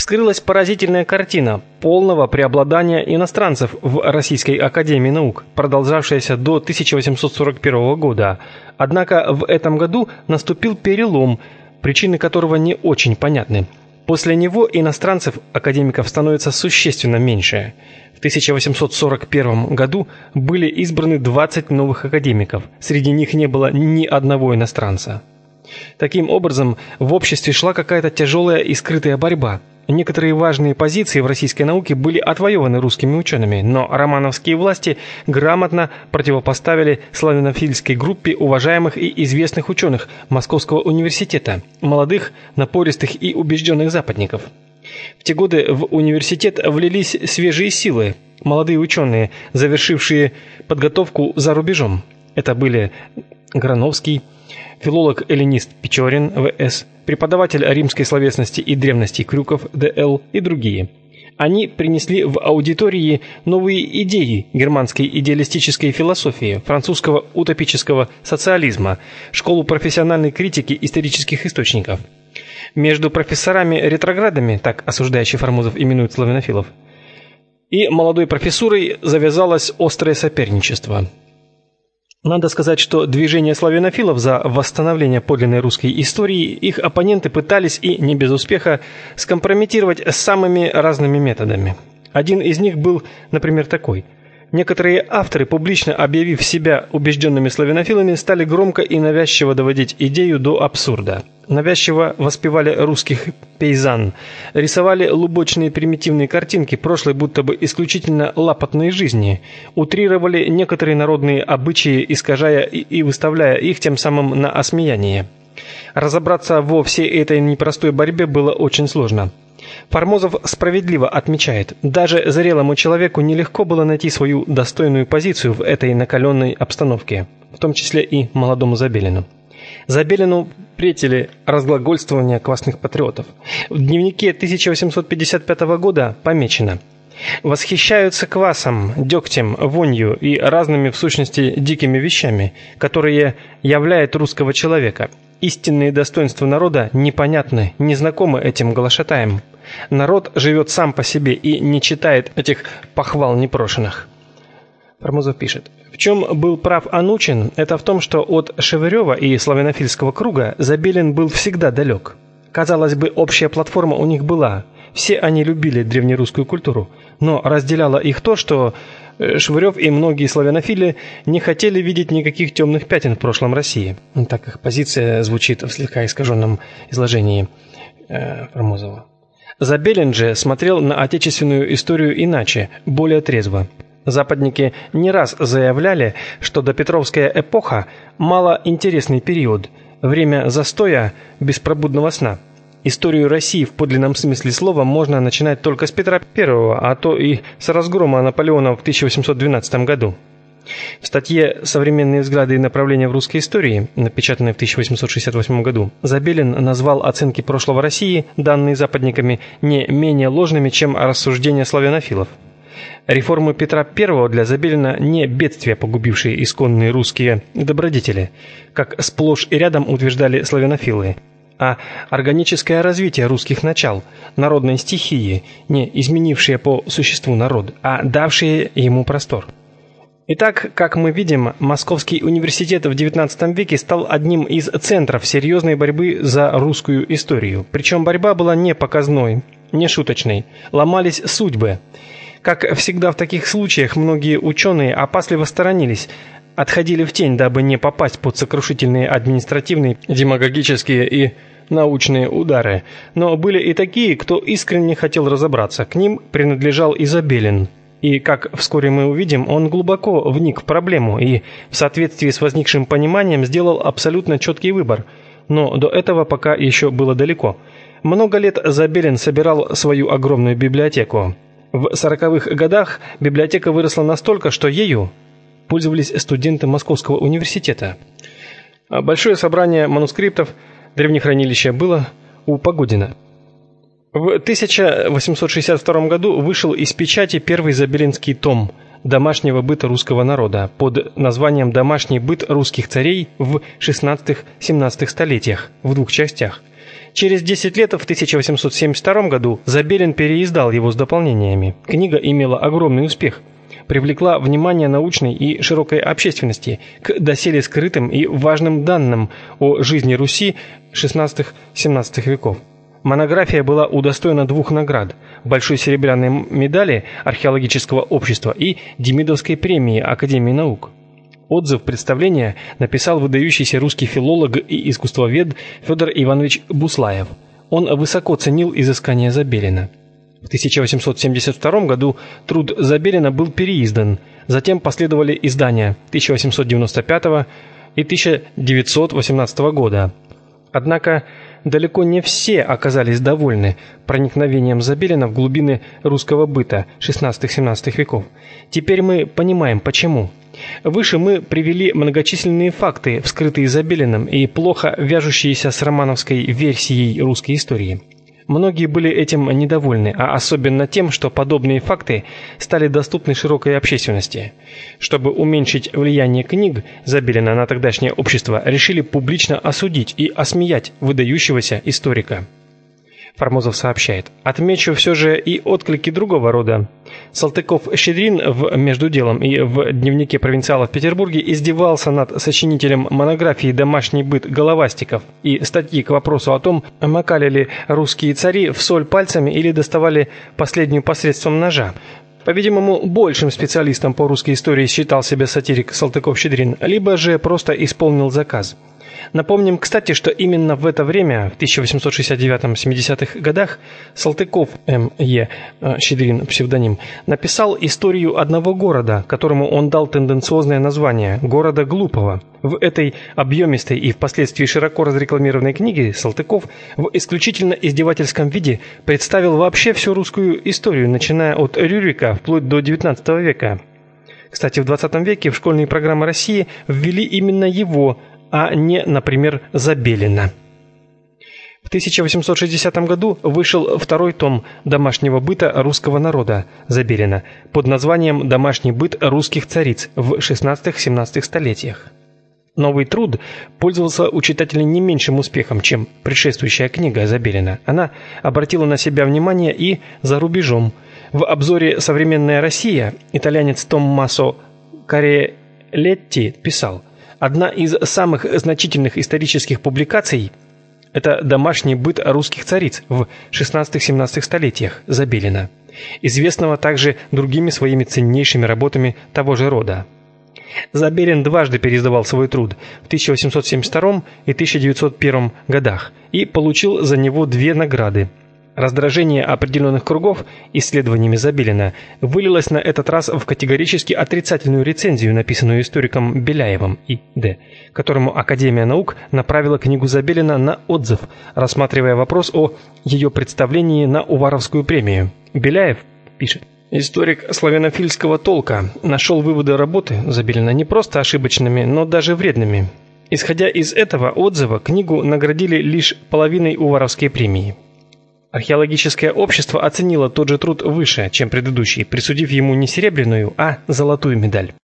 вскрылась поразительная картина полного преобладания иностранцев в Российской академии наук, продолжавшаяся до 1841 года. Однако в этом году наступил перелом, причины которого не очень понятны. После него иностранцев академиков становится существенно меньше. В 1841 году были избраны 20 новых академиков. Среди них не было ни одного иностранца. Таким образом, в обществе шла какая-то тяжелая и скрытая борьба. Некоторые важные позиции в российской науке были отвоеваны русскими учеными, но романовские власти грамотно противопоставили славянофильской группе уважаемых и известных ученых Московского университета, молодых, напористых и убежденных западников. В те годы в университет влились свежие силы, молодые ученые, завершившие подготовку за рубежом. Это были Грановский, филолог-эллинист Печорин В.С., преподаватель римской словесности и древности Крюков Д.Л. и другие. Они принесли в аудитории новые идеи германской идеалистической философии, французского утопического социализма, школу профессиональной критики исторических источников. Между профессорами-ретроградами, так осуждающий Формозов именует славянофилов, и молодой профессурой завязалось острое соперничество. Надо сказать, что движение славянофилов за восстановление подлинной русской истории их оппоненты пытались, и не без успеха, скомпрометировать самыми разными методами. Один из них был, например, такой. Некоторые авторы, публично объявив себя убежденными славянофилами, стали громко и навязчиво доводить идею до абсурда. Навязчиво воспевали русских пейзан, рисовали лубочные примитивные картинки прошлой будто бы исключительно лапотной жизни, утрировали некоторые народные обычаи, искажая и выставляя их тем самым на осмеяние. Разобраться во всей этой непростой борьбе было очень сложно. Формозов справедливо отмечает, даже зрелому человеку нелегко было найти свою достойную позицию в этой накаленной обстановке, в том числе и молодому Забелину. Забелину претили разглагольствования квасных патриотов. В дневнике 1855 года помечено: «Восхищаются квасом, дегтем, вонью и разными в сущности дикими вещами, которые являют русского человека. Истинные достоинства народа непонятны, незнакомы этим глашатаям. Народ живет сам по себе и не читает этих похвал непрошенных». Формозов пишет: в чем был прав Анучин, это в том, что от Шевырева и славянофильского круга Забелин был всегда далек. Казалось бы, общая платформа у них была. Все они любили древнерусскую культуру, но разделяло их то, что Шевырев и многие славянофилы не хотели видеть никаких темных пятен в прошлом России. Так их позиция звучит в слегка искаженном изложении Формозова. Забелин же смотрел на отечественную историю иначе, более трезво. Западники не раз заявляли, что допетровская эпоха – малоинтересный период, время застоя, беспробудного сна. Историю России в подлинном смысле слова можно начинать только с Петра I, а то и с разгрома Наполеона в 1812 году. В статье «Современные взгляды и направления в русской истории», напечатанной в 1868 году, Забелин назвал оценки прошлого России, данные западниками, не менее ложными, чем рассуждения славянофилов. Реформы Петра I для Забелина не бедствия, погубившие исконные русские добродетели, как сплошь и рядом утверждали славянофилы, а органическое развитие русских начал, народной стихии, не изменившие по существу народ, а давшие ему простор. Итак, как мы видим, Московский университет в XIX веке стал одним из центров серьезной борьбы за русскую историю. Причем борьба была не показной, не шуточной, ломались судьбы. Как всегда в таких случаях, многие ученые опасливо сторонились, отходили в тень, дабы не попасть под сокрушительные административные, демагогические и научные удары. Но были и такие, кто искренне хотел разобраться. К ним принадлежал и Забелин. И, как вскоре мы увидим, он глубоко вник в проблему и, в соответствии с возникшим пониманием, сделал абсолютно четкий выбор. Но до этого пока еще было далеко. Много лет Забелин собирал свою огромную библиотеку. В 40-х годах библиотека выросла настолько, что ею пользовались студенты Московского университета. Большое собрание манускриптов древнехранилища было у Погодина. В 1862 году вышел из печати первый забелинский том домашнего быта русского народа под названием «Домашний быт русских царей в XVI-XVII столетиях» в двух частях. Через 10 лет, в 1872 году, Забелин переиздал его с дополнениями. Книга имела огромный успех. Привлекла внимание научной и широкой общественности к доселе скрытым и важным данным о жизни Руси XVI-XVII веков. Монография была удостоена 2 наград – Большой серебряной медали археологического общества и Демидовской премии Академии наук. Отзыв представления написал выдающийся русский филолог и искусствовед Федор Иванович Буслаев. Он высоко ценил изыскания Забелина. В 1872 году труд Забелина был переиздан, затем последовали издания 1895 и 1918 года. Однако далеко не все оказались довольны проникновением Забелина в глубины русского быта XVI-XVII веков. Теперь мы понимаем, почему. Выше мы привели многочисленные факты, вскрытые Забелиным и плохо вяжущиеся с романовской версией русской истории. Многие были этим недовольны, а особенно тем, что подобные факты стали доступны широкой общественности. Чтобы уменьшить влияние книг Забелина на тогдашнее общество, решили публично осудить и осмеять выдающегося историка. Формозов сообщает: отмечу все же и отклики другого рода. Салтыков-Щедрин в «Между делом» и в дневнике провинциала в Петербурге издевался над сочинителем монографии «Домашний быт» Головастиков и статьи к вопросу о том, макали ли русские цари в соль пальцами или доставали последнюю посредством ножа. По-видимому, большим специалистом по русской истории считал себя сатирик Салтыков-Щедрин, либо же просто исполнил заказ. Напомним, кстати, что именно в это время, в 1869-70-х годах, Салтыков М.Е. Щедрин, псевдоним, написал историю одного города, которому он дал тенденциозное название – города Глупого. В этой объемистой и впоследствии широко разрекламированной книге Салтыков в исключительно издевательском виде представил вообще всю русскую историю, начиная от Рюрика вплоть до XIX века. Кстати, в XX веке в школьные программы России ввели именно его, а не, например, Забелина. В 1860 году вышел 2-й том «Домашнего быта русского народа» Забелина под названием «Домашний быт русских цариц» в XVI-XVII столетиях. Новый труд пользовался у читателей не меньшим успехом, чем предшествующая книга Забелина. Она обратила на себя внимание и за рубежом. В обзоре «Современная Россия» итальянец Томмасо Карелетти писал: одна из самых значительных исторических публикаций – это «Домашний быт русских цариц» в XVI-XVII столетиях Забелина, известного также другими своими ценнейшими работами того же рода. Забелин дважды переиздавал свой труд в 1872 и 1901 годах и получил за него 2 награды. Раздражение определенных кругов исследованиями Забелина вылилось на этот раз в категорически отрицательную рецензию, написанную историком Беляевым И.Д., которому Академия наук направила книгу Забелина на отзыв, рассматривая вопрос о ее представлении на Уваровскую премию. Беляев пишет: историк славянофильского толка нашел выводы работы Забелина не просто ошибочными, но даже вредными. Исходя из этого отзыва, книгу наградили лишь половиной Уваровской премии. Археологическое общество оценило тот же труд выше, чем предыдущий, присудив ему не серебряную, а золотую медаль.